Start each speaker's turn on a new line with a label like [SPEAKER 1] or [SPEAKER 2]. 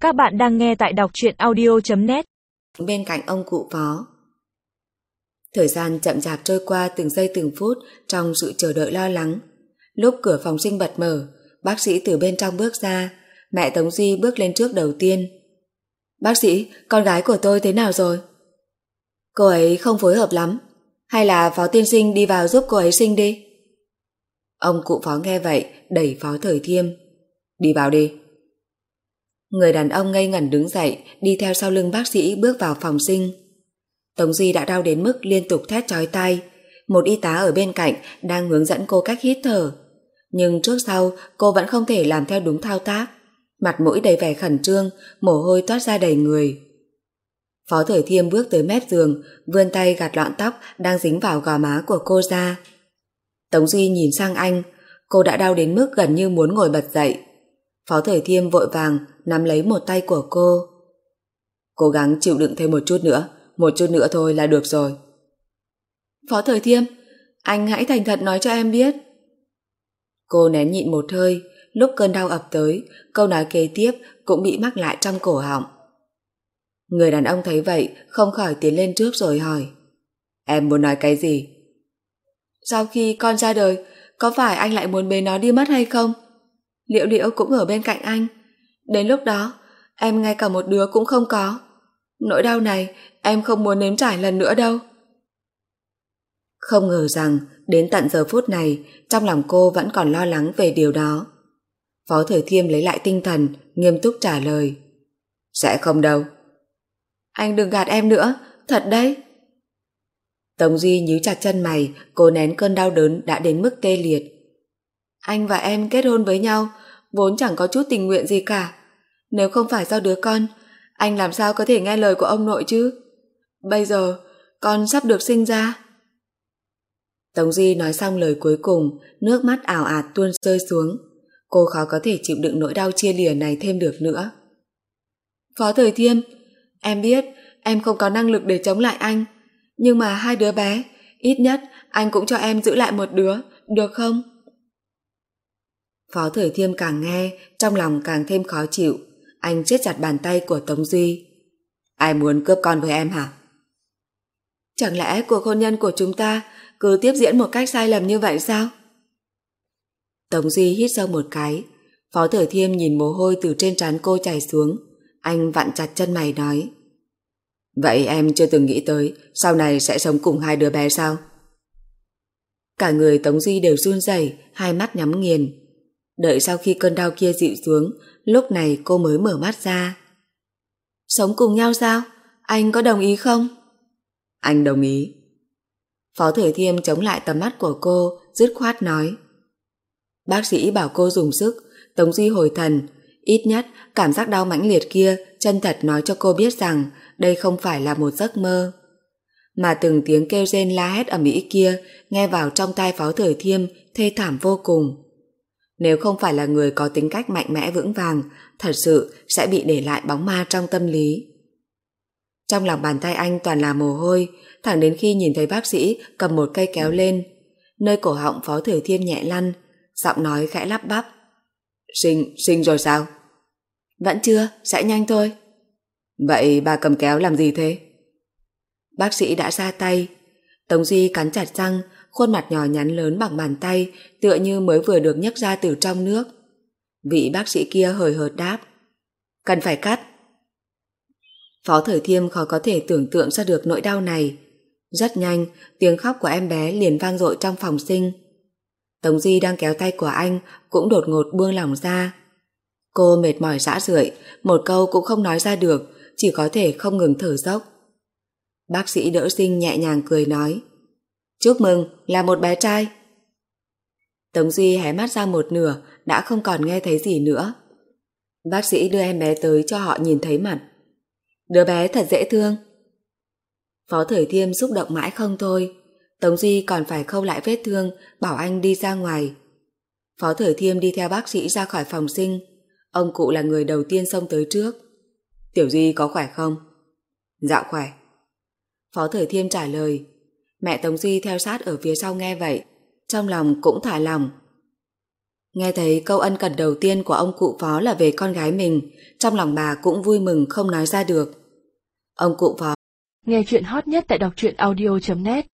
[SPEAKER 1] Các bạn đang nghe tại đọc truyện audio.net.
[SPEAKER 2] Bên cạnh ông cụ Phó. Thời gian chậm chạp trôi qua từng giây từng phút trong sự chờ đợi lo lắng. Lúc cửa phòng sinh bật mở, bác sĩ từ bên trong bước ra, mẹ Tống Duy bước lên trước đầu tiên. Bác sĩ, con gái của tôi thế nào rồi? Cô ấy không phối hợp lắm, hay là Phó tiên sinh đi vào giúp cô ấy sinh đi? Ông cụ Phó nghe vậy đẩy Phó Thời Thiêm. Đi vào đi. Người đàn ông ngây ngẩn đứng dậy, đi theo sau lưng bác sĩ bước vào phòng sinh. Tống Duy đã đau đến mức liên tục thét chói tai. Một y tá ở bên cạnh đang hướng dẫn cô cách hít thở. Nhưng trước sau cô vẫn không thể làm theo đúng thao tác. Mặt mũi đầy vẻ khẩn trương, mồ hôi toát ra đầy người. Phó Thời Thiêm bước tới mép giường, vươn tay gạt lọn tóc đang dính vào gò má của cô ra. Tống Duy nhìn sang anh, cô đã đau đến mức gần như muốn ngồi bật dậy. Phó Thời Thiêm vội vàng nắm lấy một tay của cô. Cố gắng chịu đựng thêm một chút nữa thôi là được rồi. Phó Thời Thiêm, anh hãy thành thật nói cho em biết. Cô nén nhịn một hơi, lúc cơn đau ập tới, câu nói kế tiếp cũng bị mắc lại trong cổ họng. Người đàn ông thấy vậy, không khỏi tiến lên trước rồi hỏi. Em muốn nói cái gì? Sau khi con ra đời, có phải anh lại muốn bế nó đi mất hay không? Liễu Liễu cũng ở bên cạnh anh. Đến lúc đó, em ngay cả một đứa cũng không có. Nỗi đau này em không muốn nếm trải lần nữa đâu. Không ngờ rằng đến tận giờ phút này trong lòng cô vẫn còn lo lắng về điều đó. Phó Thời Thiêm lấy lại tinh thần, nghiêm túc trả lời. Sẽ không đâu. Anh đừng gạt em nữa, thật đấy. Tống Duy nhíu chặt chân mày, cố nén cơn đau đớn đã đến mức tê liệt. Anh và em kết hôn với nhau vốn chẳng có chút tình nguyện gì cả. Nếu không phải do đứa con, anh làm sao có thể nghe lời của ông nội chứ? Bây giờ con sắp được sinh ra. Tống Duy nói xong lời cuối cùng, nước mắt ào ạt tuôn rơi xuống. Cô khó có thể chịu đựng nỗi đau chia lìa này thêm được nữa. Phó Thời Thiêm, em biết em không có năng lực để chống lại anh, nhưng mà hai đứa bé, ít nhất anh cũng cho em giữ lại một đứa, được không? Phó Thời Thiêm càng nghe, trong lòng càng thêm khó chịu. Anh siết chặt bàn tay của Tống Duy. Ai muốn cướp con với em hả? Chẳng lẽ cuộc hôn nhân của chúng ta cứ tiếp diễn một cách sai lầm như vậy sao? Tống Duy hít sâu một cái. Phó Thời Thiêm nhìn mồ hôi từ trên trán cô chảy xuống. Anh vặn chặt chân mày nói. Vậy em chưa từng nghĩ tới sau này sẽ sống cùng hai đứa bé sao? Cả người Tống Duy đều run rẩy, hai mắt nhắm nghiền. Đợi sau khi cơn đau kia dịu xuống, lúc này cô mới mở mắt ra. Sống cùng nhau sao? Anh có đồng ý không? Anh đồng ý. Phó Thời Thiêm chống lại tầm mắt của cô, dứt khoát nói. Bác sĩ bảo cô dùng sức. Tống Duy hồi thần. Ít nhất cảm giác đau mãnh liệt kia chân thật nói cho cô biết rằng đây không phải là một giấc mơ. Mà từng tiếng kêu rên la hét ầm ĩ kia nghe vào trong tai Phó Thời Thiêm thê thảm vô cùng. Nếu không phải là người có tính cách mạnh mẽ vững vàng, thật sự sẽ bị để lại bóng ma trong tâm lý. Trong lòng bàn tay anh toàn là mồ hôi, thẳng đến khi nhìn thấy bác sĩ cầm một cây kéo lên. Nơi cổ họng Phó Thời Thiêm nhẹ lăn, giọng nói khẽ lắp bắp. Sinh rồi sao? Vẫn chưa, sẽ nhanh thôi. Vậy bà cầm kéo làm gì thế? Bác sĩ đã ra tay. Tống Duy cắn chặt răng, khuôn mặt nhỏ nhắn lớn bằng bàn tay tựa như mới vừa được nhấc ra từ trong nước. Vị bác sĩ kia hời hợt đáp. Cần phải cắt. Phó Thời Thiêm khó có thể tưởng tượng ra được nỗi đau này. Rất nhanh, tiếng khóc của em bé liền vang dội trong phòng sinh. Tống Duy đang kéo tay của anh cũng đột ngột buông lỏng ra. Cô mệt mỏi rã rượi, một câu cũng không nói ra được, chỉ có thể không ngừng thở dốc. Bác sĩ đỡ sinh nhẹ nhàng cười nói. Chúc mừng, là một bé trai. Tống Duy hé mắt ra một nửa, đã không còn nghe thấy gì nữa. Bác sĩ đưa em bé tới cho họ nhìn thấy mặt. Đứa bé thật dễ thương. Phó Thời Thiêm xúc động mãi không thôi. Tống Duy còn phải khâu lại vết thương, bảo anh đi ra ngoài. Phó Thời Thiêm đi theo bác sĩ ra khỏi phòng sinh. Ông cụ là người đầu tiên xông tới trước. Tiểu Duy có khỏe không? Dạ khỏe. Phó Thời Thiêm trả lời. Mẹ Tống Duy theo sát ở phía sau nghe vậy, trong lòng cũng thả lòng. Nghe thấy câu ân cần đầu tiên của ông cụ Phó là về con gái mình, trong lòng bà cũng vui mừng không nói ra được. Ông cụ Phó
[SPEAKER 1] Nghe chuyện hot nhất tại đọc truyện audio.net